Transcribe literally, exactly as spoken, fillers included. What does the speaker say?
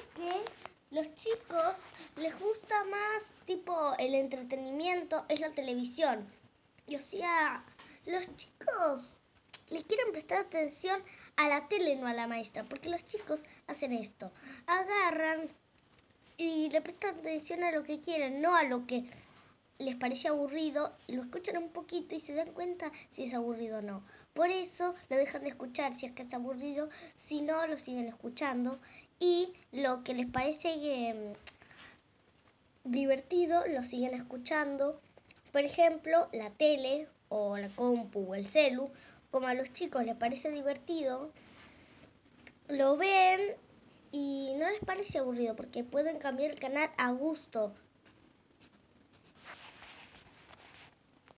porque los chicos les gusta más, tipo, el entretenimiento es la televisión. Y o sea, los chicos le quieren prestar atención a la tele, no a la maestra, porque los chicos hacen esto, agarran y le prestan atención a lo que quieren, no a lo que les parece aburrido, lo escuchan un poquito y se dan cuenta si es aburrido o no. Por eso lo dejan de escuchar si es que es aburrido, si no lo siguen escuchando y lo que les parece eh, divertido lo siguen escuchando. Por ejemplo, la tele o la compu o el celu, como a los chicos les parece divertido, lo ven y no les parece aburrido porque pueden cambiar el canal a gusto.